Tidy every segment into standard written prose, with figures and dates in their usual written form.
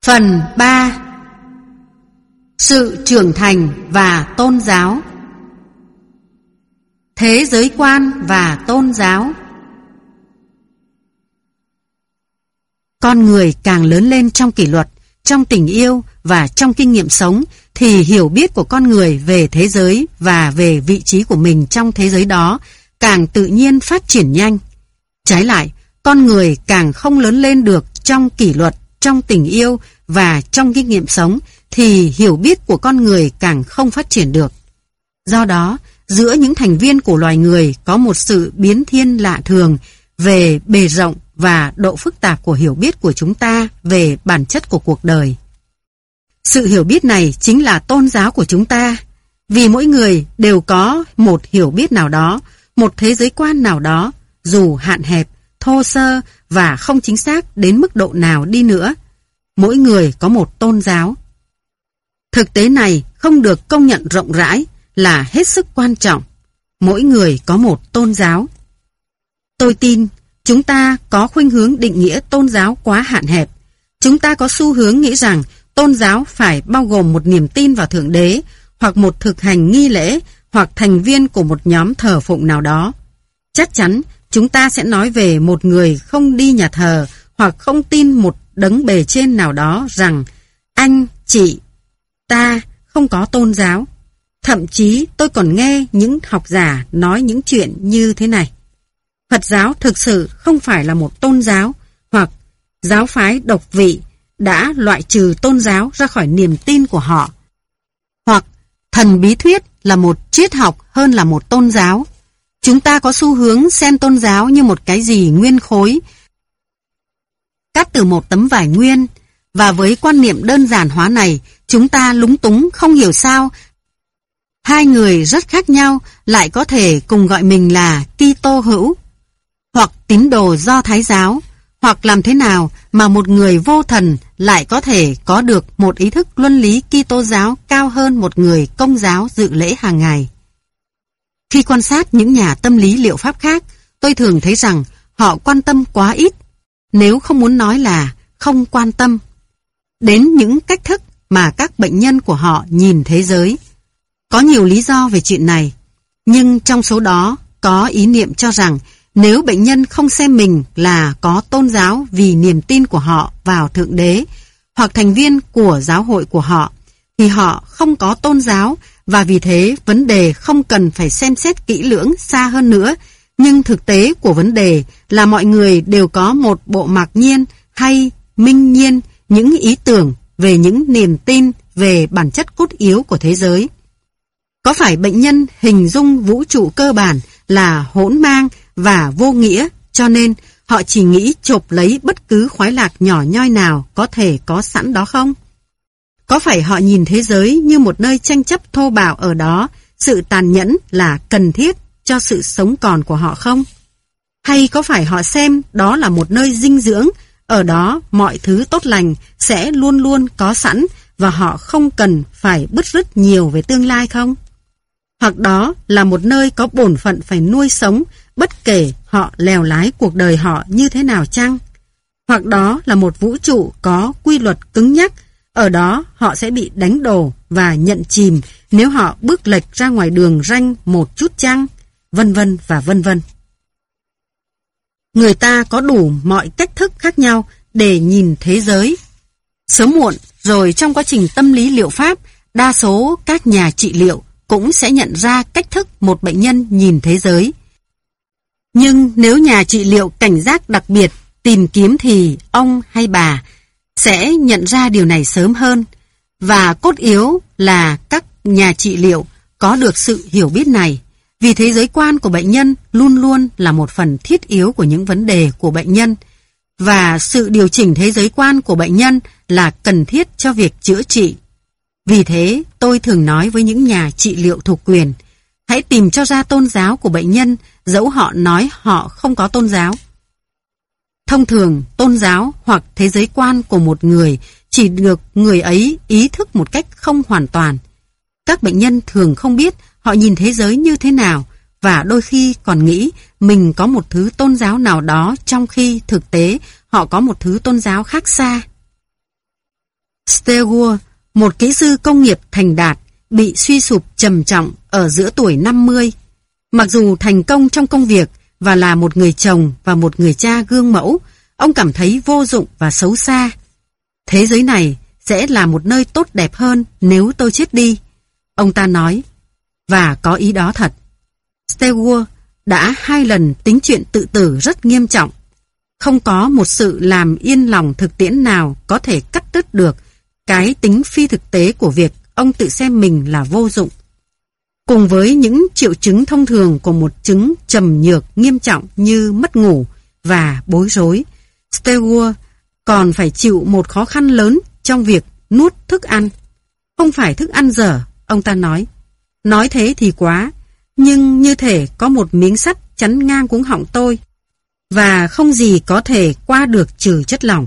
Phần 3. Sự trưởng thành và tôn giáo. Thế giới quan và tôn giáo. Con người càng lớn lên trong kỷ luật, trong tình yêu và trong kinh nghiệm sống thì hiểu biết của con người về thế giới và về vị trí của mình trong thế giới đó càng tự nhiên phát triển nhanh. Trái lại, con người càng không lớn lên được trong kỷ luật, trong tình yêu và trong kinh nghiệm sống thì hiểu biết của con người càng không phát triển được. Do đó, giữa những thành viên của loài người có một sự biến thiên lạ thường về bề rộng và độ phức tạp của hiểu biết của chúng ta về bản chất của cuộc đời. Sự hiểu biết này chính là tôn giáo của chúng ta, vì mỗi người đều có một hiểu biết nào đó, một thế giới quan nào đó, dù hạn hẹp, thô sơ và không chính xác đến mức độ nào đi nữa. Mỗi người có một tôn giáo. Thực tế này không được công nhận rộng rãi là hết sức quan trọng. Mỗi người có một tôn giáo. Tôi tin chúng ta có khuynh hướng định nghĩa tôn giáo quá hạn hẹp. Chúng ta có xu hướng nghĩ rằng tôn giáo phải bao gồm một niềm tin vào Thượng Đế, hoặc một thực hành nghi lễ, hoặc thành viên của một nhóm thờ phụng nào đó. Chắc chắn chúng ta sẽ nói về một người không đi nhà thờ hoặc không tin một đấng bề trên nào đó rằng anh, chị, ta không có tôn giáo. Thậm chí tôi còn nghe những học giả nói những chuyện như thế này: Phật giáo thực sự không phải là một tôn giáo, hoặc giáo phái độc vị đã loại trừ tôn giáo ra khỏi niềm tin của họ, hoặc thần bí thuyết là một triết học hơn là một tôn giáo. Chúng ta có xu hướng xem tôn giáo như một cái gì nguyên khối, cắt từ một tấm vải nguyên, và với quan niệm đơn giản hóa này, chúng ta lúng túng không hiểu sao hai người rất khác nhau lại có thể cùng gọi mình là Kitô hữu, hoặc tín đồ Do Thái giáo, hoặc làm thế nào mà một người vô thần lại có thể có được một ý thức luân lý Kitô giáo cao hơn một người Công giáo dự lễ hàng ngày. Khi quan sát những nhà tâm lý liệu pháp khác, tôi thường thấy rằng họ quan tâm quá ít, nếu không muốn nói là không quan tâm, đến những cách thức mà các bệnh nhân của họ nhìn thế giới. Có nhiều lý do về chuyện này, nhưng trong số đó có ý niệm cho rằng nếu bệnh nhân không xem mình là có tôn giáo vì niềm tin của họ vào Thượng Đế hoặc thành viên của giáo hội của họ, thì họ không có tôn giáo, và vì thế vấn đề không cần phải xem xét kỹ lưỡng xa hơn nữa. Nhưng thực tế của vấn đề là mọi người đều có một bộ mặc nhiên hay minh nhiên những ý tưởng về những niềm tin về bản chất cốt yếu của thế giới. Có phải bệnh nhân hình dung vũ trụ cơ bản là hỗn mang và vô nghĩa, cho nên họ chỉ nghĩ chộp lấy bất cứ khoái lạc nhỏ nhoi nào có thể có sẵn đó không? Có phải họ nhìn thế giới như một nơi tranh chấp thô bạo, ở đó sự tàn nhẫn là cần thiết cho sự sống còn của họ không? Hay có phải họ xem đó là một nơi dinh dưỡng, ở đó mọi thứ tốt lành sẽ luôn luôn có sẵn và họ không cần phải bứt rứt nhiều về tương lai không? Hoặc đó là một nơi có bổn phận phải nuôi sống bất kể họ lèo lái cuộc đời họ như thế nào chăng? Hoặc đó là một vũ trụ có quy luật cứng nhắc, ở đó họ sẽ bị đánh đổ và nhận chìm nếu họ bước lệch ra ngoài đường ranh một chút chăng? Vân vân và vân vân. Người ta có đủ mọi cách thức khác nhau để nhìn thế giới. Sớm muộn rồi trong quá trình tâm lý liệu pháp, đa số các nhà trị liệu cũng sẽ nhận ra cách thức một bệnh nhân nhìn thế giới. Nhưng nếu nhà trị liệu cảnh giác đặc biệt tìm kiếm thì ông hay bà sẽ nhận ra điều này sớm hơn, và cốt yếu là các nhà trị liệu có được sự hiểu biết này, vì thế giới quan của bệnh nhân luôn luôn là một phần thiết yếu của những vấn đề của bệnh nhân, và sự điều chỉnh thế giới quan của bệnh nhân là cần thiết cho việc chữa trị. Vì thế, tôi thường nói với những nhà trị liệu thuộc quyền, hãy tìm cho ra tôn giáo của bệnh nhân, dẫu họ nói họ không có tôn giáo. Thông thường, tôn giáo hoặc thế giới quan của một người chỉ được người ấy ý thức một cách không hoàn toàn. Các bệnh nhân thường không biết họ nhìn thế giới như thế nào, và đôi khi còn nghĩ mình có một thứ tôn giáo nào đó, trong khi thực tế họ có một thứ tôn giáo khác xa. Stewart, một kỹ sư công nghiệp thành đạt, bị suy sụp trầm trọng ở giữa tuổi 50. Mặc dù thành công trong công việc và là một người chồng và một người cha gương mẫu, ông cảm thấy vô dụng và xấu xa. Thế giới này sẽ là một nơi tốt đẹp hơn nếu tôi chết đi, ông ta nói, và có ý đó thật. Stewart đã 2 lần tính chuyện tự tử rất nghiêm trọng. Không có một sự làm yên lòng thực tiễn nào có thể cắt đứt được cái tính phi thực tế của việc ông tự xem mình là vô dụng. Cùng với những triệu chứng thông thường của một chứng trầm nhược nghiêm trọng như mất ngủ và bối rối, Stewart còn phải chịu một khó khăn lớn trong việc nuốt thức ăn. Không phải thức ăn dở, ông ta nói. Nói thế thì quá, nhưng như thể có một miếng sắt chắn ngang cuống họng tôi, và không gì có thể qua được trừ chất lỏng.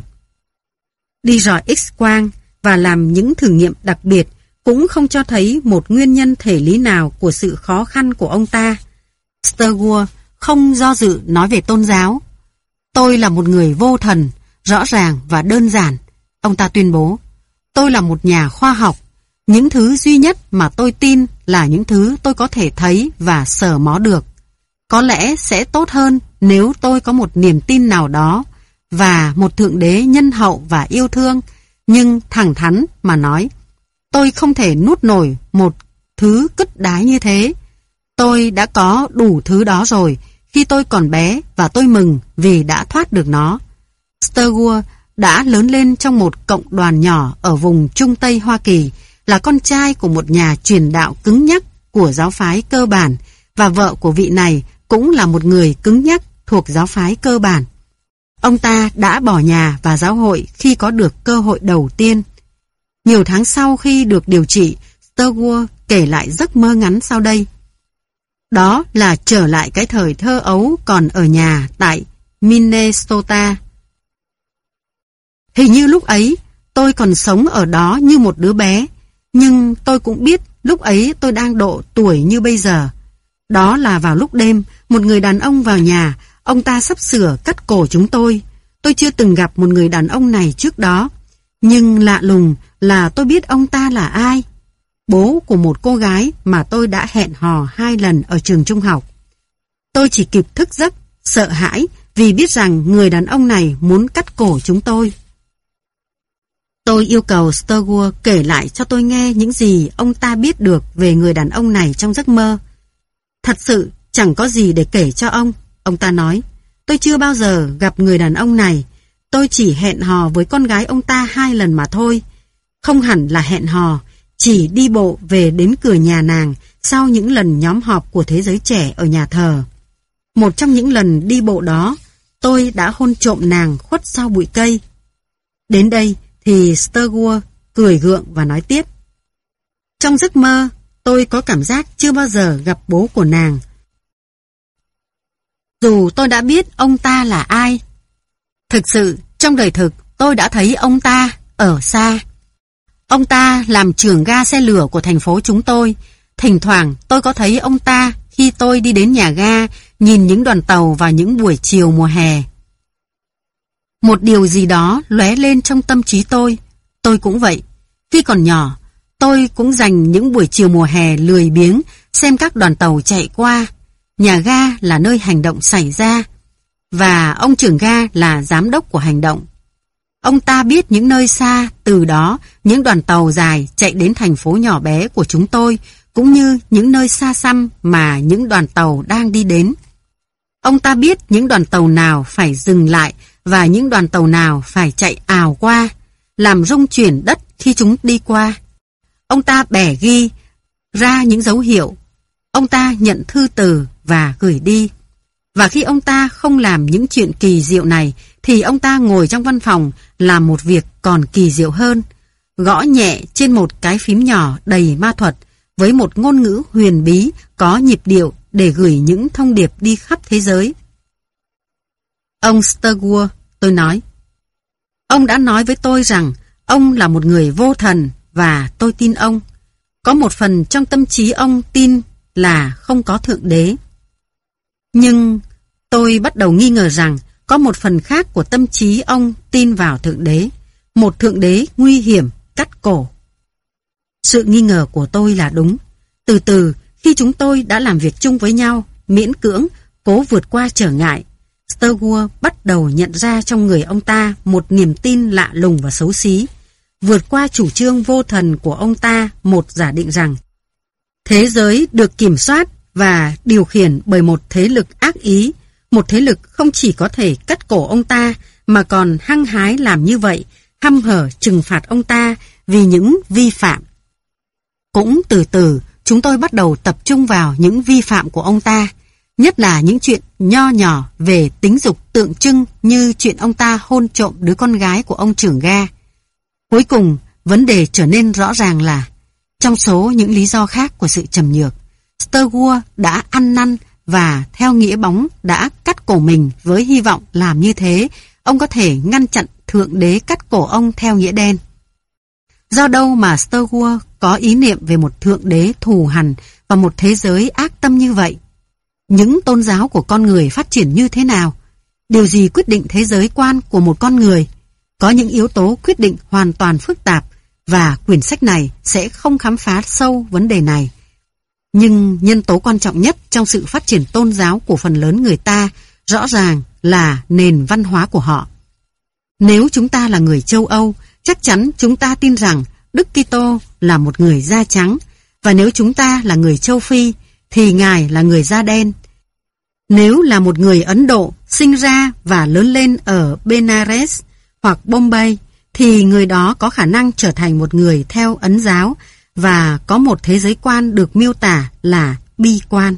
Đi rọi X-quang và làm những thử nghiệm đặc biệt cũng không cho thấy một nguyên nhân thể lý nào của sự khó khăn của ông ta. Stewart không do dự nói về tôn giáo. Tôi là một người vô thần, rõ ràng và đơn giản, ông ta tuyên bố. Tôi là một nhà khoa học. Những thứ duy nhất mà tôi tin là những thứ tôi có thể thấy và sờ mó được. Có lẽ sẽ tốt hơn nếu tôi có một niềm tin nào đó và một thượng đế nhân hậu và yêu thương, nhưng thẳng thắn mà nói, tôi không thể nuốt nổi một thứ cứt đái như thế. Tôi đã có đủ thứ đó rồi khi tôi còn bé và tôi mừng vì đã thoát được nó. Stewart đã lớn lên trong một cộng đoàn nhỏ ở vùng Trung Tây Hoa Kỳ, là con trai của một nhà truyền đạo cứng nhắc của giáo phái cơ bản, và vợ của vị này cũng là một người cứng nhắc thuộc giáo phái cơ bản. Ông ta đã bỏ nhà và giáo hội khi có được cơ hội đầu tiên. Nhiều tháng sau khi được điều trị, Stewart kể lại giấc mơ ngắn sau đây. Đó là trở lại cái thời thơ ấu còn ở nhà tại Minnesota. Hình như lúc ấy tôi còn sống ở đó như một đứa bé, nhưng tôi cũng biết lúc ấy tôi đang độ tuổi như bây giờ. Đó là vào lúc đêm, một người đàn ông vào nhà, ông ta sắp sửa cắt cổ chúng tôi. Tôi chưa từng gặp một người đàn ông này trước đó, nhưng lạ lùng là tôi biết ông ta là ai. Bố của một cô gái mà tôi đã hẹn hò 2 lần ở trường trung học. Tôi chỉ kịp thức giấc, sợ hãi vì biết rằng người đàn ông này muốn cắt cổ chúng tôi. Tôi yêu cầu Stewart kể lại cho tôi nghe những gì ông ta biết được về người đàn ông này trong giấc mơ. Thật sự chẳng có gì để kể cho ông ta nói. Tôi chưa bao giờ gặp người đàn ông này. Tôi chỉ hẹn hò với con gái ông ta 2 lần mà thôi. Không hẳn là hẹn hò, chỉ đi bộ về đến cửa nhà nàng sau những lần nhóm họp của thế giới trẻ ở nhà thờ. Một trong những lần đi bộ đó, tôi đã hôn trộm nàng khuất sau bụi cây. Đến đây thì Stewart cười gượng và nói tiếp. Trong giấc mơ, tôi có cảm giác chưa bao giờ gặp bố của nàng. Dù tôi đã biết ông ta là ai. Thực sự, trong đời thực, tôi đã thấy ông ta ở xa. Ông ta làm trưởng ga xe lửa của thành phố chúng tôi. Thỉnh thoảng tôi có thấy ông ta khi tôi đi đến nhà ga, nhìn những đoàn tàu vào những buổi chiều mùa hè. Một điều gì đó lóe lên trong tâm trí tôi cũng vậy. Khi còn nhỏ, tôi cũng dành những buổi chiều mùa hè lười biếng xem các đoàn tàu chạy qua. Nhà ga là nơi hành động xảy ra, và ông trưởng ga là giám đốc của hành động. Ông ta biết những nơi xa, từ đó những đoàn tàu dài chạy đến thành phố nhỏ bé của chúng tôi, cũng như những nơi xa xăm mà những đoàn tàu đang đi đến. Ông ta biết những đoàn tàu nào phải dừng lại và những đoàn tàu nào phải chạy ào qua, làm rung chuyển đất khi chúng đi qua. Ông ta bẻ ghi ra những dấu hiệu. Ông ta nhận thư từ và gửi đi. Và khi ông ta không làm những chuyện kỳ diệu này, thì ông ta ngồi trong văn phòng làm một việc còn kỳ diệu hơn. Gõ nhẹ trên một cái phím nhỏ đầy ma thuật với một ngôn ngữ huyền bí có nhịp điệu để gửi những thông điệp đi khắp thế giới. Ông Stewart, tôi nói. Ông đã nói với tôi rằng ông là một người vô thần và tôi tin ông. Có một phần trong tâm trí ông tin là không có thượng đế. Nhưng tôi bắt đầu nghi ngờ rằng có một phần khác của tâm trí ông tin vào thượng đế. Một thượng đế nguy hiểm cổ. Sự nghi ngờ của tôi là đúng. Từ từ, khi chúng tôi đã làm việc chung với nhau, miễn cưỡng, cố vượt qua trở ngại, Sturgeon bắt đầu nhận ra trong người ông ta một niềm tin lạ lùng và xấu xí. Vượt qua chủ trương vô thần của ông ta, một giả định rằng thế giới được kiểm soát và điều khiển bởi một thế lực ác ý, một thế lực không chỉ có thể cắt cổ ông ta mà còn hăng hái làm như vậy, hăm hở trừng phạt ông ta vì những vi phạm. Cũng từ từ, chúng tôi bắt đầu tập trung vào những vi phạm của ông ta, nhất là những chuyện nho nhỏ về tính dục tượng trưng như chuyện ông ta hôn trộm đứa con gái của ông trưởng ga. Cuối cùng, vấn đề trở nên rõ ràng là, trong số những lý do khác của sự trầm nhược, Sturgeon đã ăn năn và theo nghĩa bóng đã cắt cổ mình với hy vọng làm như thế, ông có thể ngăn chặn Thượng Đế cắt cổ ông theo nghĩa đen. Do đâu mà Sturgeon có ý niệm về một Thượng Đế thù hằn và một thế giới ác tâm như vậy? Những tôn giáo của con người phát triển như thế nào? Điều gì quyết định thế giới quan của một con người? Có những yếu tố quyết định hoàn toàn phức tạp và quyển sách này sẽ không khám phá sâu vấn đề này. Nhưng nhân tố quan trọng nhất trong sự phát triển tôn giáo của phần lớn người ta rõ ràng là nền văn hóa của họ. Nếu chúng ta là người châu Âu, chắc chắn chúng ta tin rằng Đức Kitô là một người da trắng, và nếu chúng ta là người châu Phi thì Ngài là người da đen. Nếu là một người Ấn Độ sinh ra và lớn lên ở Benares hoặc Bombay thì người đó có khả năng trở thành một người theo Ấn giáo và có một thế giới quan được miêu tả là bi quan.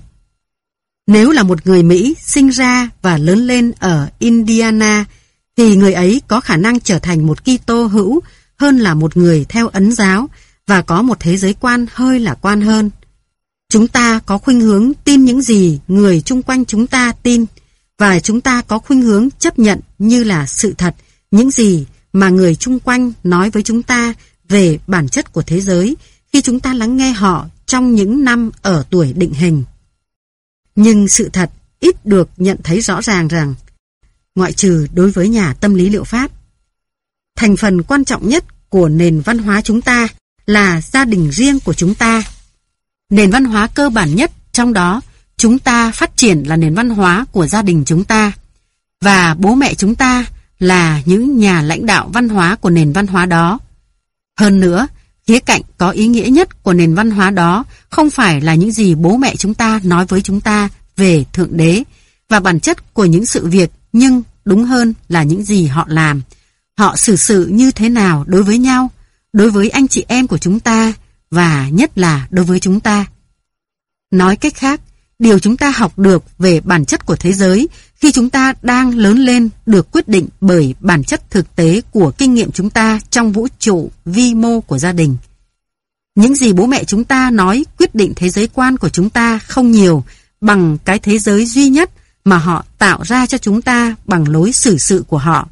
Nếu là một người Mỹ sinh ra và lớn lên ở Indiana thì người ấy có khả năng trở thành một Kitô hữu hơn là một người theo Ấn giáo và có một thế giới quan hơi lạc quan hơn. Chúng ta có khuynh hướng tin những gì người chung quanh chúng ta tin, và chúng ta có khuynh hướng chấp nhận như là sự thật những gì mà người chung quanh nói với chúng ta về bản chất của thế giới khi chúng ta lắng nghe họ trong những năm ở tuổi định hình. Nhưng sự thật ít được nhận thấy rõ ràng rằng, ngoại trừ đối với nhà tâm lý liệu pháp, thành phần quan trọng nhất của nền văn hóa chúng ta là gia đình riêng của chúng ta. Nền văn hóa cơ bản nhất trong đó chúng ta phát triển là nền văn hóa của gia đình chúng ta, và bố mẹ chúng ta là những nhà lãnh đạo văn hóa của nền văn hóa đó. Hơn nữa, khía cạnh có ý nghĩa nhất của nền văn hóa đó không phải là những gì bố mẹ chúng ta nói với chúng ta về Thượng Đế và bản chất của những sự việc, nhưng đúng hơn là những gì họ làm. Họ xử sự như thế nào đối với nhau, đối với anh chị em của chúng ta, và nhất là đối với chúng ta. Nói cách khác, điều chúng ta học được về bản chất của thế giới khi chúng ta đang lớn lên được quyết định bởi bản chất thực tế của kinh nghiệm chúng ta trong vũ trụ vi mô của gia đình. Những gì bố mẹ chúng ta nói quyết định thế giới quan của chúng ta không nhiều bằng cái thế giới duy nhất mà họ tạo ra cho chúng ta bằng lối xử sự của họ.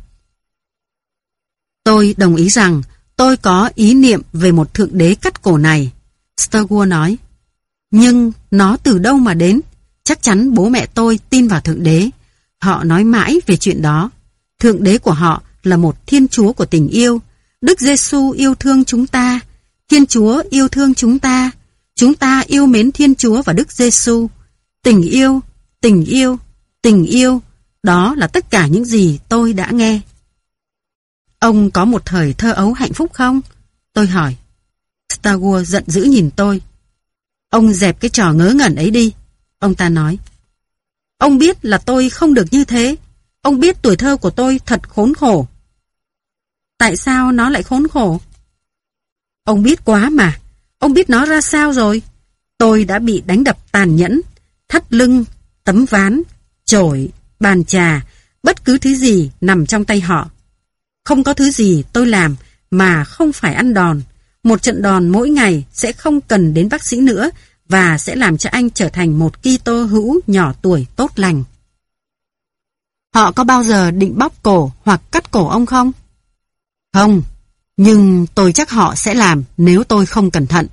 Tôi đồng ý rằng tôi có ý niệm về một Thượng Đế cắt cổ này, Sturgeon nói. Nhưng nó từ đâu mà đến? Chắc chắn bố mẹ tôi tin vào Thượng Đế. Họ nói mãi về chuyện đó. Thượng Đế của họ là một Thiên Chúa của tình yêu. Đức Giêsu yêu thương chúng ta. Thiên Chúa yêu thương chúng ta. Chúng ta yêu mến Thiên Chúa và Đức Giêsu. Tình yêu, tình yêu, tình yêu. Đó là tất cả những gì tôi đã nghe. Ông có một thời thơ ấu hạnh phúc không? Tôi hỏi. Sturgeon giận dữ nhìn tôi. Ông dẹp cái trò ngớ ngẩn ấy đi, ông ta nói. Ông biết là tôi không được như thế. Ông biết tuổi thơ của tôi thật khốn khổ. Tại sao nó lại khốn khổ? Ông biết quá mà. Ông biết nó ra sao rồi? Tôi đã bị đánh đập tàn nhẫn, thắt lưng, tấm ván, chổi, bàn trà, bất cứ thứ gì nằm trong tay họ. Không có thứ gì tôi làm mà không phải ăn đòn. Một trận đòn mỗi ngày sẽ không cần đến bác sĩ nữa và sẽ làm cho anh trở thành một Kitô hữu nhỏ tuổi tốt lành. Họ có bao giờ định bóp cổ hoặc cắt cổ ông không? Không, nhưng tôi chắc họ sẽ làm nếu tôi không cẩn thận.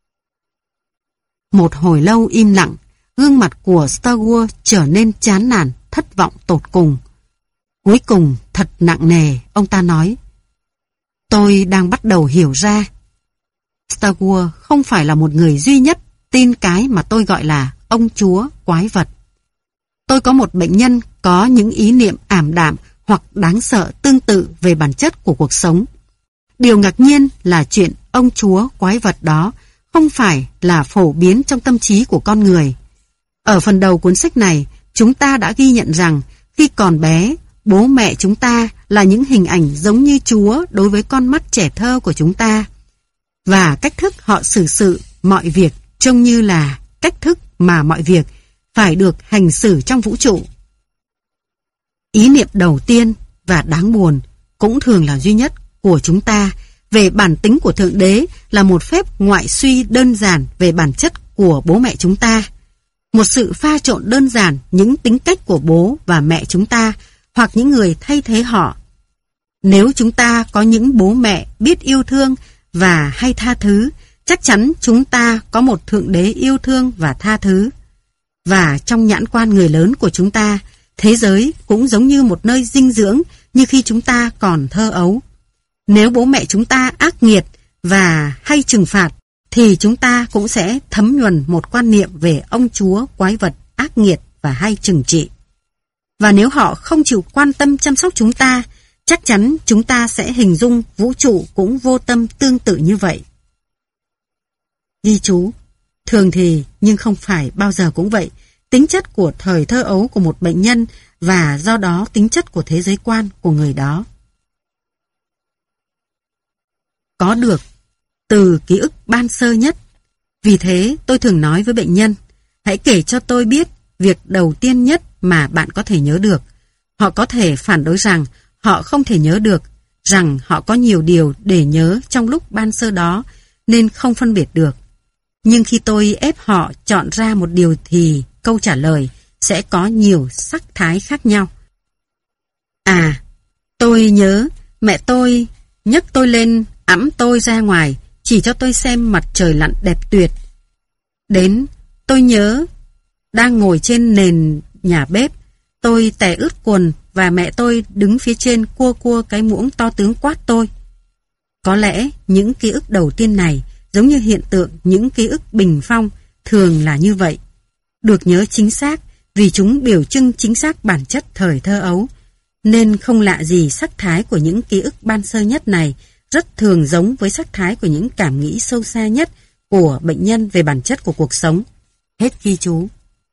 Một hồi lâu im lặng, gương mặt của Sturgeon trở nên chán nản, thất vọng tột cùng. Cuối cùng, thật nặng nề, ông ta nói. Tôi đang bắt đầu hiểu ra. Starwood không phải là một người duy nhất tin cái mà tôi gọi là ông chúa quái vật. Tôi có một bệnh nhân có những ý niệm ảm đạm hoặc đáng sợ tương tự về bản chất của cuộc sống. Điều ngạc nhiên là chuyện ông chúa quái vật đó không phải là phổ biến trong tâm trí của con người. Ở phần đầu cuốn sách này, chúng ta đã ghi nhận rằng khi còn bé, bố mẹ chúng ta là những hình ảnh giống như Chúa đối với con mắt trẻ thơ của chúng ta. Và cách thức họ xử sự mọi việc trông như là cách thức mà mọi việc phải được hành xử trong vũ trụ. Ý niệm đầu tiên và đáng buồn cũng thường là duy nhất của chúng ta về bản tính của Thượng Đế là một phép ngoại suy đơn giản về bản chất của bố mẹ chúng ta. Một sự pha trộn đơn giản những tính cách của bố và mẹ chúng ta hoặc những người thay thế họ. Nếu chúng ta có những bố mẹ biết yêu thương và hay tha thứ, chắc chắn chúng ta có một Thượng Đế yêu thương và tha thứ. Và trong nhãn quan người lớn của chúng ta, thế giới cũng giống như một nơi dinh dưỡng như khi chúng ta còn thơ ấu. Nếu bố mẹ chúng ta ác nghiệt và hay trừng phạt, thì chúng ta cũng sẽ thấm nhuần một quan niệm về ông chúa quái vật ác nghiệt và hay trừng trị. Và nếu họ không chịu quan tâm chăm sóc chúng ta, chắc chắn chúng ta sẽ hình dung vũ trụ cũng vô tâm tương tự như vậy. Ghi chú, thường thì nhưng không phải bao giờ cũng vậy, tính chất của thời thơ ấu của một bệnh nhân và do đó tính chất của thế giới quan của người đó. Có được từ ký ức ban sơ nhất. Vì thế tôi thường nói với bệnh nhân, hãy kể cho tôi biết việc đầu tiên nhất mà bạn có thể nhớ được. Họ có thể phản đối rằng họ không thể nhớ được, rằng họ có nhiều điều để nhớ trong lúc ban sơ đó nên không phân biệt được. Nhưng khi tôi ép họ chọn ra một điều thì câu trả lời sẽ có nhiều sắc thái khác nhau. Tôi nhớ mẹ tôi nhấc tôi lên, ẵm tôi ra ngoài, chỉ cho tôi xem mặt trời lặn đẹp tuyệt. Đến, tôi nhớ đang ngồi trên nền nhà bếp, tôi tè ướt quần và mẹ tôi đứng phía trên cua cua cái muỗng to tướng quát tôi. Có lẽ những ký ức đầu tiên này giống như hiện tượng những ký ức bình phong thường là như vậy. Được nhớ chính xác vì chúng biểu trưng chính xác bản chất thời thơ ấu, nên không lạ gì sắc thái của những ký ức ban sơ nhất này rất thường giống với sắc thái của những cảm nghĩ sâu xa nhất của bệnh nhân về bản chất của cuộc sống. Hết ghi chú.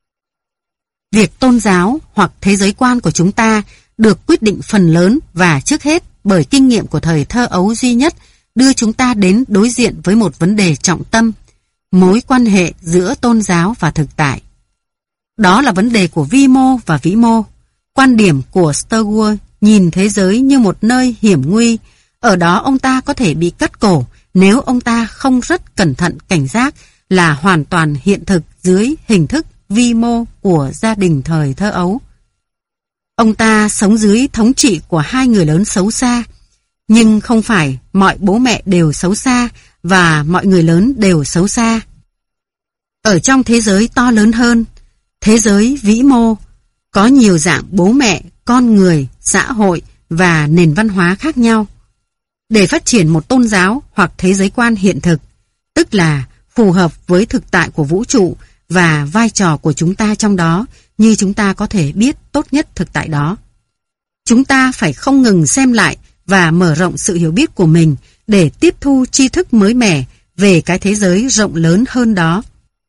Việc tôn giáo hoặc thế giới quan của chúng ta được quyết định phần lớn và trước hết bởi kinh nghiệm của thời thơ ấu duy nhất đưa chúng ta đến đối diện với một vấn đề trọng tâm, mối quan hệ giữa tôn giáo và thực tại. Đó là vấn đề của vi mô và vĩ mô. Quan điểm của Starwood nhìn thế giới như một nơi hiểm nguy. Ở đó ông ta có thể bị cắt cổ nếu ông ta không rất cẩn thận cảnh giác là hoàn toàn hiện thực dưới hình thức vi mô của gia đình thời thơ ấu. Ông ta sống dưới thống trị của hai người lớn xấu xa, nhưng không phải mọi bố mẹ đều xấu xa và mọi người lớn đều xấu xa. Ở trong thế giới to lớn hơn, thế giới vĩ mô, có nhiều dạng bố mẹ, con người, xã hội và nền văn hóa khác nhau. Để phát triển một tôn giáo hoặc thế giới quan hiện thực, tức là phù hợp với thực tại của vũ trụ và vai trò của chúng ta trong đó, như chúng ta có thể biết tốt nhất thực tại đó. Chúng ta phải không ngừng xem lại và mở rộng sự hiểu biết của mình để tiếp thu tri thức mới mẻ về cái thế giới rộng lớn hơn đó.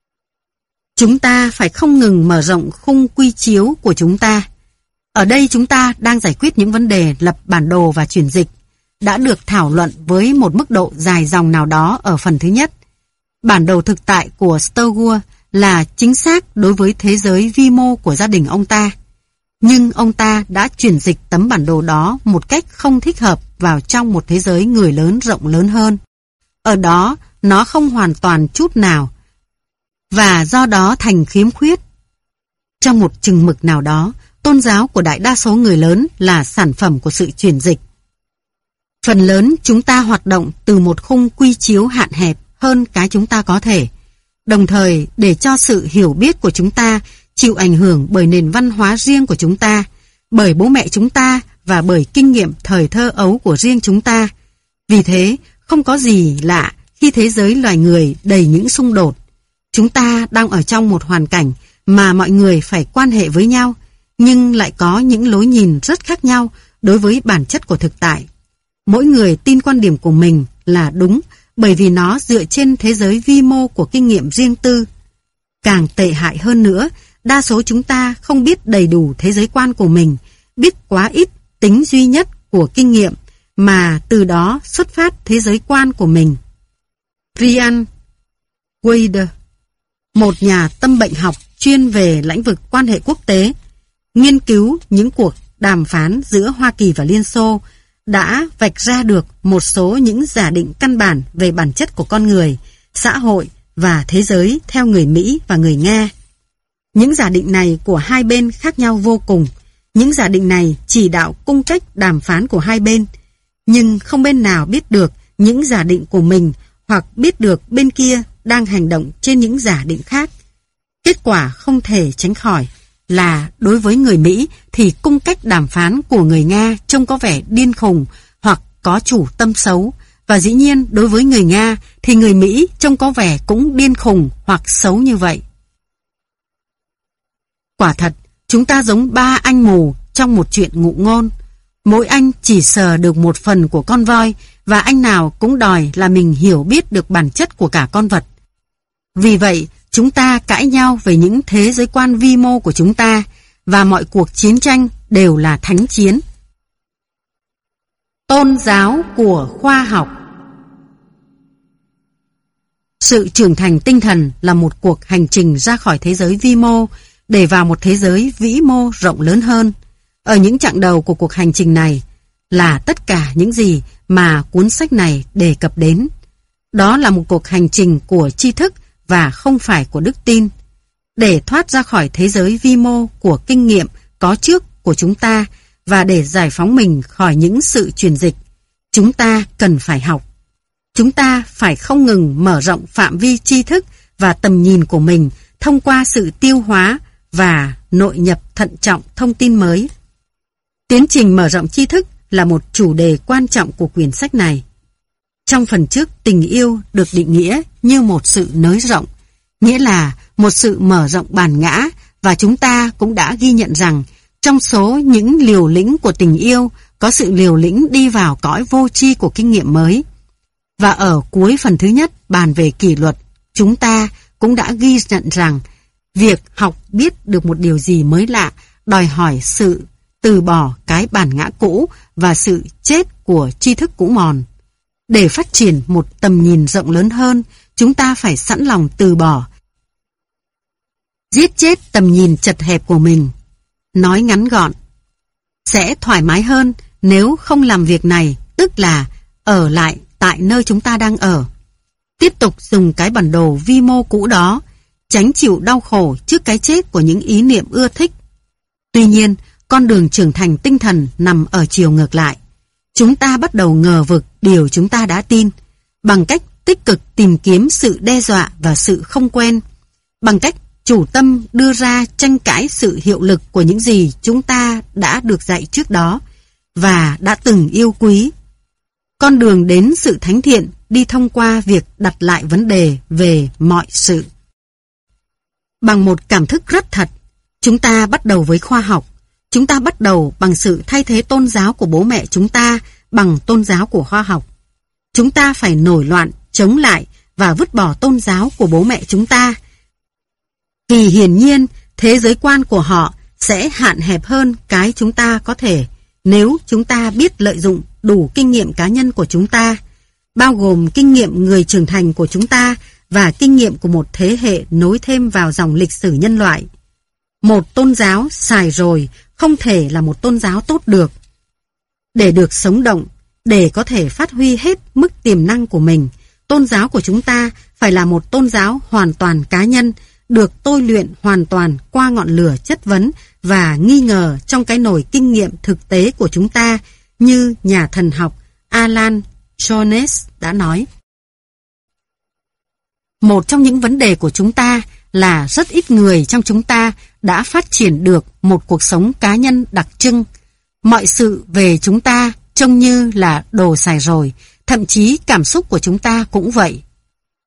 Chúng ta phải không ngừng mở rộng khung quy chiếu của chúng ta. Ở đây chúng ta đang giải quyết những vấn đề lập bản đồ và chuyển dịch, đã được thảo luận với một mức độ dài dòng nào đó ở phần thứ nhất. Bản đồ thực tại của Starwood là chính xác đối với thế giới vi mô của gia đình ông ta. Nhưng ông ta đã chuyển dịch tấm bản đồ đó một cách không thích hợp vào trong một thế giới người lớn rộng lớn hơn. Ở đó, nó không hoàn toàn chút nào, và do đó thành khiếm khuyết. Trong một chừng mực nào đó, tôn giáo của đại đa số người lớn là sản phẩm của sự chuyển dịch. Phần lớn chúng ta hoạt động từ một khung quy chiếu hạn hẹp hơn cái chúng ta có thể, đồng thời để cho sự hiểu biết của chúng ta chịu ảnh hưởng bởi nền văn hóa riêng của chúng ta, bởi bố mẹ chúng ta và bởi kinh nghiệm thời thơ ấu của riêng chúng ta. Vì thế, không có gì lạ khi thế giới loài người đầy những xung đột. Chúng ta đang ở trong một hoàn cảnh mà mọi người phải quan hệ với nhau, nhưng lại có những lối nhìn rất khác nhau đối với bản chất của thực tại. Mỗi người tin quan điểm của mình là đúng bởi vì nó dựa trên thế giới vi mô của kinh nghiệm riêng tư. Càng tệ hại hơn nữa, đa số chúng ta không biết đầy đủ thế giới quan của mình, biết quá ít tính duy nhất của kinh nghiệm mà từ đó xuất phát thế giới quan của mình. Ryan Wade, một nhà tâm bệnh học chuyên về lĩnh vực quan hệ quốc tế, nghiên cứu những cuộc đàm phán giữa Hoa Kỳ và Liên Xô, đã vạch ra được một số những giả định căn bản về bản chất của con người, xã hội và thế giới theo người Mỹ và người Nga. Những giả định này của hai bên khác nhau vô cùng. Những giả định này chỉ đạo cung cách đàm phán của hai bên, nhưng không bên nào biết được những giả định của mình hoặc biết được bên kia đang hành động trên những giả định khác. Kết quả không thể tránh khỏi là đối với người Mỹ thì cung cách đàm phán của người Nga trông có vẻ điên khùng hoặc có chủ tâm xấu, và dĩ nhiên đối với người Nga thì người Mỹ trông có vẻ cũng điên khùng hoặc xấu như vậy. Quả thật, chúng ta giống ba anh mù trong một chuyện ngụ ngôn. Mỗi anh chỉ sờ được một phần của con voi và anh nào cũng đòi là mình hiểu biết được bản chất của cả con vật. Vì vậy, chúng ta cãi nhau về những thế giới quan vi mô của chúng ta và mọi cuộc chiến tranh đều là thánh chiến. Tôn giáo của khoa học. Sự trưởng thành tinh thần là một cuộc hành trình ra khỏi thế giới vi mô để vào một thế giới vĩ mô rộng lớn hơn. Ở những chặng đầu của cuộc hành trình này là tất cả những gì mà cuốn sách này đề cập đến. Đó là một cuộc hành trình của tri thức và không phải của đức tin. Để thoát ra khỏi thế giới vi mô của kinh nghiệm có trước của chúng ta và để giải phóng mình khỏi những sự truyền dịch, chúng ta cần phải học. Chúng ta phải không ngừng mở rộng phạm vi tri thức và tầm nhìn của mình thông qua sự tiêu hóa và nội nhập thận trọng thông tin mới. Tiến trình mở rộng tri thức là một chủ đề quan trọng của quyển sách này. Trong phần trước, tình yêu được định nghĩa như một sự nới rộng, nghĩa là một sự mở rộng bản ngã, và chúng ta cũng đã ghi nhận rằng trong số những liều lĩnh của tình yêu có sự liều lĩnh đi vào cõi vô tri của kinh nghiệm mới. Và ở cuối phần thứ nhất bàn về kỷ luật, chúng ta cũng đã ghi nhận rằng việc học biết được một điều gì mới lạ đòi hỏi sự từ bỏ cái bản ngã cũ và sự chết của tri thức cũ mòn. Để phát triển một tầm nhìn rộng lớn hơn, chúng ta phải sẵn lòng từ bỏ, giết chết tầm nhìn chật hẹp của mình. Nói ngắn gọn, sẽ thoải mái hơn nếu không làm việc này, tức là ở lại tại nơi chúng ta đang ở. Tiếp tục dùng cái bản đồ vi mô cũ đó, tránh chịu đau khổ trước cái chết của những ý niệm ưa thích. Tuy nhiên, con đường trưởng thành tinh thần nằm ở chiều ngược lại. Chúng ta bắt đầu ngờ vực điều chúng ta đã tin, bằng cách tích cực tìm kiếm sự đe dọa và sự không quen, bằng cách chủ tâm đưa ra tranh cãi sự hiệu lực của những gì chúng ta đã được dạy trước đó và đã từng yêu quý. Con đường đến sự thánh thiện đi thông qua việc đặt lại vấn đề về mọi sự. Bằng một cảm thức rất thật, chúng ta bắt đầu với khoa học. Chúng ta bắt đầu bằng sự thay thế tôn giáo của bố mẹ chúng ta bằng tôn giáo của khoa học. Chúng ta phải nổi loạn, chống lại và vứt bỏ tôn giáo của bố mẹ chúng ta. Vì hiển nhiên, thế giới quan của họ sẽ hạn hẹp hơn cái chúng ta có thể nếu chúng ta biết lợi dụng đủ kinh nghiệm cá nhân của chúng ta, bao gồm kinh nghiệm người trưởng thành của chúng ta và kinh nghiệm của một thế hệ nối thêm vào dòng lịch sử nhân loại. Một tôn giáo xài rồi không thể là một tôn giáo tốt được. Để được sống động, để có thể phát huy hết mức tiềm năng của mình, tôn giáo của chúng ta phải là một tôn giáo hoàn toàn cá nhân, được tôi luyện hoàn toàn qua ngọn lửa chất vấn và nghi ngờ trong cái nồi kinh nghiệm thực tế của chúng ta, như nhà thần học Alan Jones đã nói. Một trong những vấn đề của chúng ta là rất ít người trong chúng ta đã phát triển được một cuộc sống cá nhân đặc trưng. Mọi sự về chúng ta trông như là đồ xài rồi, thậm chí cảm xúc của chúng ta cũng vậy.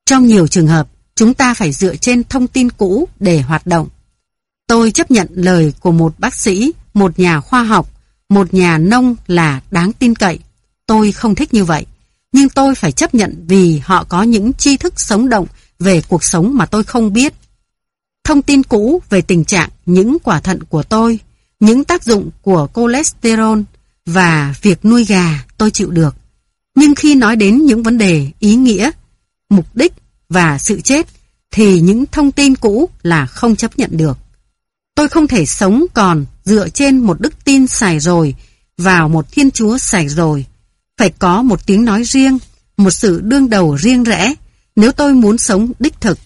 Trong nhiều trường hợp, chúng ta phải dựa trên thông tin cũ để hoạt động. Tôi chấp nhận lời của một bác sĩ, một nhà khoa học, một nhà nông là đáng tin cậy. Tôi không thích như vậy, nhưng tôi phải chấp nhận vì họ có những tri thức sống động về cuộc sống mà tôi không biết. Thông tin cũ về tình trạng những quả thận của tôi, những tác dụng của cholesterol và việc nuôi gà tôi chịu được. Nhưng khi nói đến những vấn đề ý nghĩa, mục đích và sự chết thì những thông tin cũ là không chấp nhận được. Tôi không thể sống còn dựa trên một đức tin xài rồi vào một Thiên Chúa xài rồi. Phải có một tiếng nói riêng, một sự đương đầu riêng rẽ nếu tôi muốn sống đích thực.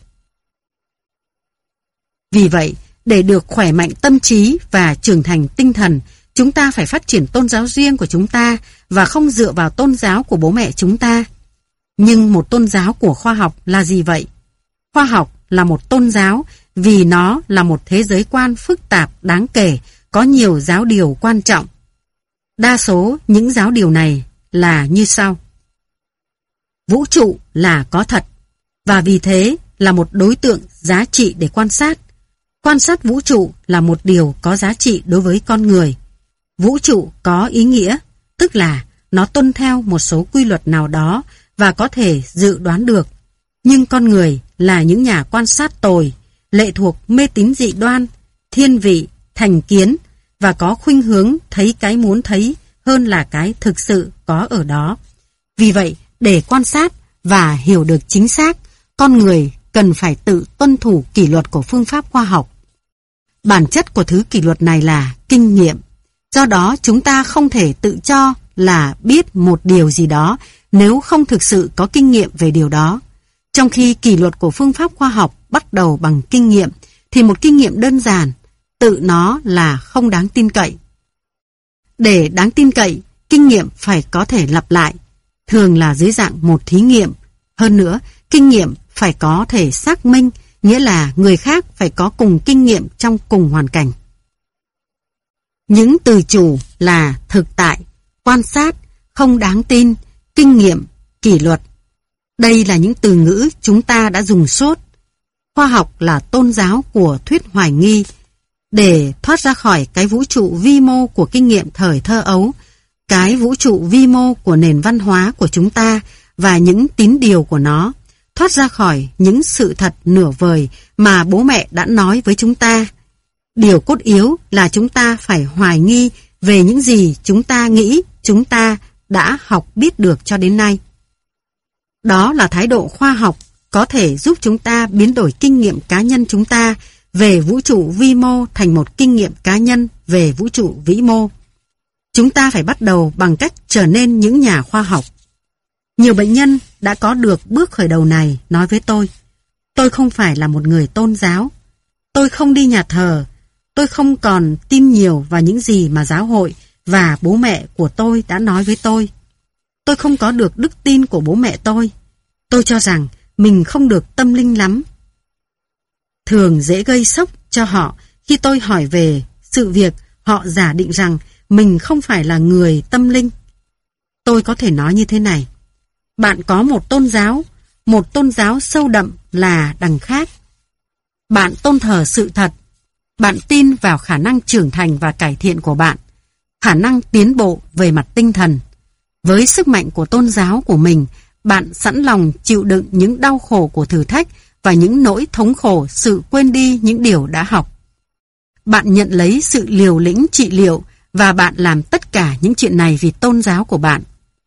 Vì vậy, để được khỏe mạnh tâm trí và trưởng thành tinh thần, chúng ta phải phát triển tôn giáo riêng của chúng ta và không dựa vào tôn giáo của bố mẹ chúng ta. Nhưng một tôn giáo của khoa học là gì vậy? Khoa học là một tôn giáo vì nó là một thế giới quan phức tạp đáng kể, có nhiều giáo điều quan trọng. Đa số những giáo điều này là như sau. Vũ trụ là có thật, và vì thế là một đối tượng giá trị để quan sát. Quan sát vũ trụ là một điều có giá trị đối với con người. Vũ trụ có ý nghĩa, tức là nó tuân theo một số quy luật nào đó và có thể dự đoán được. Nhưng con người là những nhà quan sát tồi, lệ thuộc mê tín dị đoan, thiên vị, thành kiến và có khuynh hướng thấy cái muốn thấy hơn là cái thực sự có ở đó. Vì vậy, để quan sát và hiểu được chính xác, con người cần phải tự tuân thủ kỷ luật của phương pháp khoa học. Bản chất của thứ kỷ luật này là kinh nghiệm. Do đó, chúng ta không thể tự cho là biết một điều gì đó nếu không thực sự có kinh nghiệm về điều đó. Trong khi kỷ luật của phương pháp khoa học bắt đầu bằng kinh nghiệm, thì một kinh nghiệm đơn giản, tự nó là không đáng tin cậy. Để đáng tin cậy, kinh nghiệm phải có thể lặp lại, thường là dưới dạng một thí nghiệm. Hơn nữa, kinh nghiệm phải có thể xác minh, nghĩa là người khác phải có cùng kinh nghiệm trong cùng hoàn cảnh. Những từ chủ là thực tại, quan sát, không đáng tin, kinh nghiệm, kỷ luật. Đây là những từ ngữ chúng ta đã dùng suốt. Khoa học là tôn giáo của thuyết hoài nghi. Để thoát ra khỏi cái vũ trụ vi mô của kinh nghiệm thời thơ ấu, cái vũ trụ vi mô của nền văn hóa của chúng ta và những tín điều của nó, thoát ra khỏi những sự thật nửa vời mà bố mẹ đã nói với chúng ta. Điều cốt yếu là chúng ta phải hoài nghi về những gì chúng ta nghĩ chúng ta đã học biết được cho đến nay. Đó là thái độ khoa học có thể giúp chúng ta biến đổi kinh nghiệm cá nhân chúng ta về vũ trụ vi mô thành một kinh nghiệm cá nhân về vũ trụ vĩ mô. Chúng ta phải bắt đầu bằng cách trở nên những nhà khoa học. Nhiều bệnh nhân đã có được bước khởi đầu này nói với tôi không phải là một người tôn giáo. Tôi không đi nhà thờ. Tôi không còn tin nhiều vào những gì mà giáo hội và bố mẹ của tôi đã nói với tôi. Tôi không có được đức tin của bố mẹ tôi. Tôi cho rằng mình không được tâm linh lắm. Thường dễ gây sốc cho họ khi tôi hỏi về sự việc họ giả định rằng mình không phải là người tâm linh. Tôi có thể nói như thế này. Bạn có một tôn giáo sâu đậm là đằng khác. Bạn tôn thờ sự thật. Bạn tin vào khả năng trưởng thành và cải thiện của bạn, khả năng tiến bộ về mặt tinh thần. Với sức mạnh của tôn giáo của mình, bạn sẵn lòng chịu đựng những đau khổ của thử thách và những nỗi thống khổ sự quên đi những điều đã học. Bạn nhận lấy sự liều lĩnh trị liệu và bạn làm tất cả những chuyện này vì tôn giáo của bạn.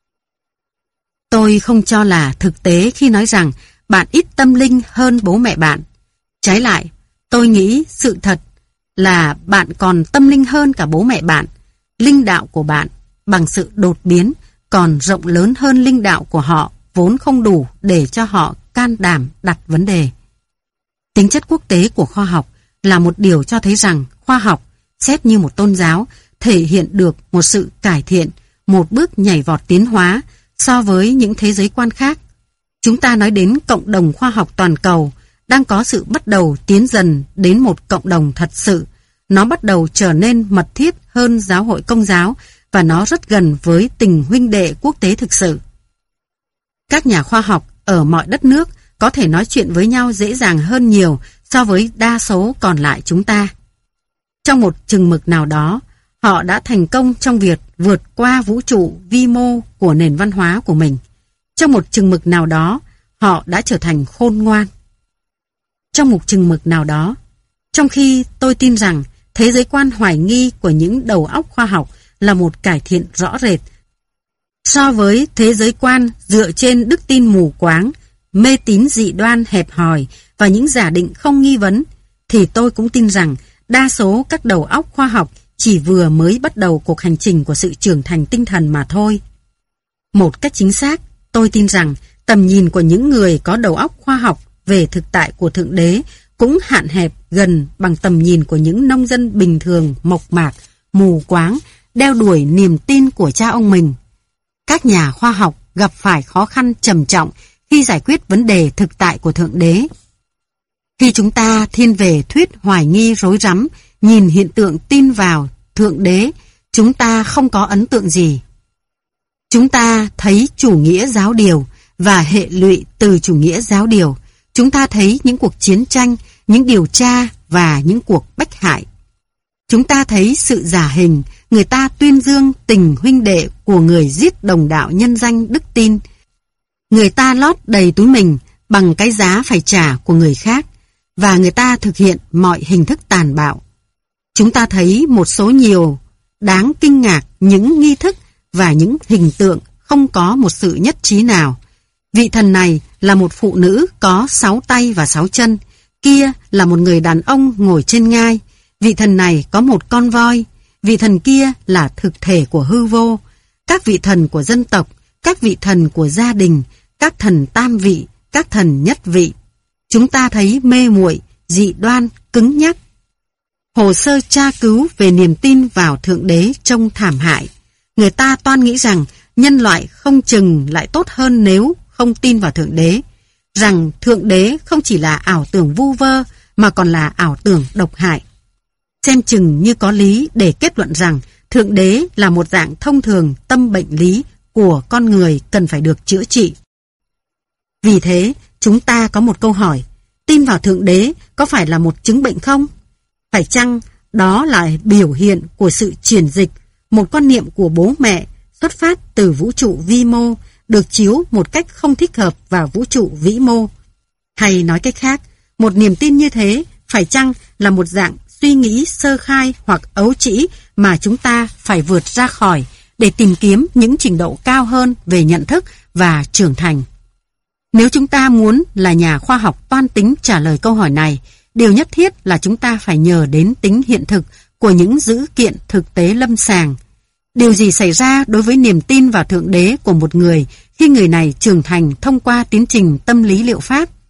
Tôi không cho là thực tế khi nói rằng bạn ít tâm linh hơn bố mẹ bạn. Trái lại, tôi nghĩ sự thật là bạn còn tâm linh hơn cả bố mẹ bạn. Linh đạo của bạn, bằng sự đột biến, còn rộng lớn hơn linh đạo của họ, vốn không đủ để cho họ can đảm đặt vấn đề. Tính chất quốc tế của khoa học là một điều cho thấy rằng khoa học, xét như một tôn giáo, thể hiện được một sự cải thiện, một bước nhảy vọt tiến hóa so với những thế giới quan khác. Chúng ta nói đến cộng đồng khoa học toàn cầu đang có sự bắt đầu tiến dần đến một cộng đồng thật sự. Nó bắt đầu trở nên mật thiết hơn giáo hội công giáo và nó rất gần với tình huynh đệ quốc tế thực sự. Các nhà khoa học ở mọi đất nước có thể nói chuyện với nhau dễ dàng hơn nhiều so với đa số còn lại chúng ta. Trong một chừng mực nào đó, họ đã thành công trong việc vượt qua vũ trụ vi mô của nền văn hóa của mình. Trong một chừng mực nào đó, họ đã trở thành khôn ngoan. Trong một chừng mực nào đó, trong khi tôi tin rằng thế giới quan hoài nghi của những đầu óc khoa học là một cải thiện rõ rệt so với thế giới quan dựa trên đức tin mù quáng, mê tín dị đoan hẹp hòi và những giả định không nghi vấn, thì tôi cũng tin rằng đa số các đầu óc khoa học chỉ vừa mới bắt đầu cuộc hành trình của sự trưởng thành tinh thần mà thôi. Một cách chính xác, tôi tin rằng tầm nhìn của những người có đầu óc khoa học về thực tại của Thượng Đế cũng hạn hẹp gần bằng tầm nhìn của những nông dân bình thường, mộc mạc, mù quáng, đeo đuổi niềm tin của cha ông mình. Các nhà khoa học gặp phải khó khăn trầm trọng khi giải quyết vấn đề thực tại của Thượng Đế. Khi chúng ta thiên về thuyết hoài nghi rối rắm, nhìn hiện tượng tin vào Thượng Đế, chúng ta không có ấn tượng gì. Chúng ta thấy chủ nghĩa giáo điều và hệ lụy từ chủ nghĩa giáo điều. Chúng ta thấy những cuộc chiến tranh, những điều tra và những cuộc bách hại. Chúng ta thấy sự giả hình, người ta tuyên dương tình huynh đệ của người giết đồng đạo nhân danh đức tin. Người ta lót đầy túi mình bằng cái giá phải trả của người khác, và người ta thực hiện mọi hình thức tàn bạo. Chúng ta thấy một số nhiều đáng kinh ngạc những nghi thức và những hình tượng không có một sự nhất trí nào. Vị thần này là một phụ nữ có 6 tay và 6 chân, kia là một người đàn ông ngồi trên ngai. Vị thần này có một con voi, vị thần kia là thực thể của hư vô. Các vị thần của dân tộc, các vị thần của gia đình, các thần tam vị, các thần nhất vị. Chúng ta thấy mê muội, dị đoan, cứng nhắc. Hồ sơ tra cứu về niềm tin vào Thượng Đế trông thảm hại. Người ta toan nghĩ rằng nhân loại không chừng lại tốt hơn nếu không tin vào Thượng Đế, rằng Thượng Đế không chỉ là ảo tưởng vu vơ mà còn là ảo tưởng độc hại. Xem chừng như có lý để kết luận rằng Thượng Đế là một dạng thông thường tâm bệnh lý của con người cần phải được chữa trị. Vì thế, chúng ta có một câu hỏi: tin vào Thượng Đế có phải là một chứng bệnh không? Phải chăng đó là biểu hiện của sự chuyển dịch, một quan niệm của bố mẹ xuất phát từ vũ trụ vi mô, được chiếu một cách không thích hợp vào vũ trụ vĩ mô? Hay nói cách khác, một niềm tin như thế phải chăng là một dạng suy nghĩ sơ khai hoặc ấu trĩ mà chúng ta phải vượt ra khỏi để tìm kiếm những trình độ cao hơn về nhận thức và trưởng thành? Nếu chúng ta muốn là nhà khoa học toan tính trả lời câu hỏi này, điều nhất thiết là chúng ta phải nhờ đến tính hiện thực của những dữ kiện thực tế lâm sàng. Điều gì xảy ra đối với niềm tin vào Thượng Đế của một người khi người này trưởng thành thông qua tiến trình tâm lý liệu pháp?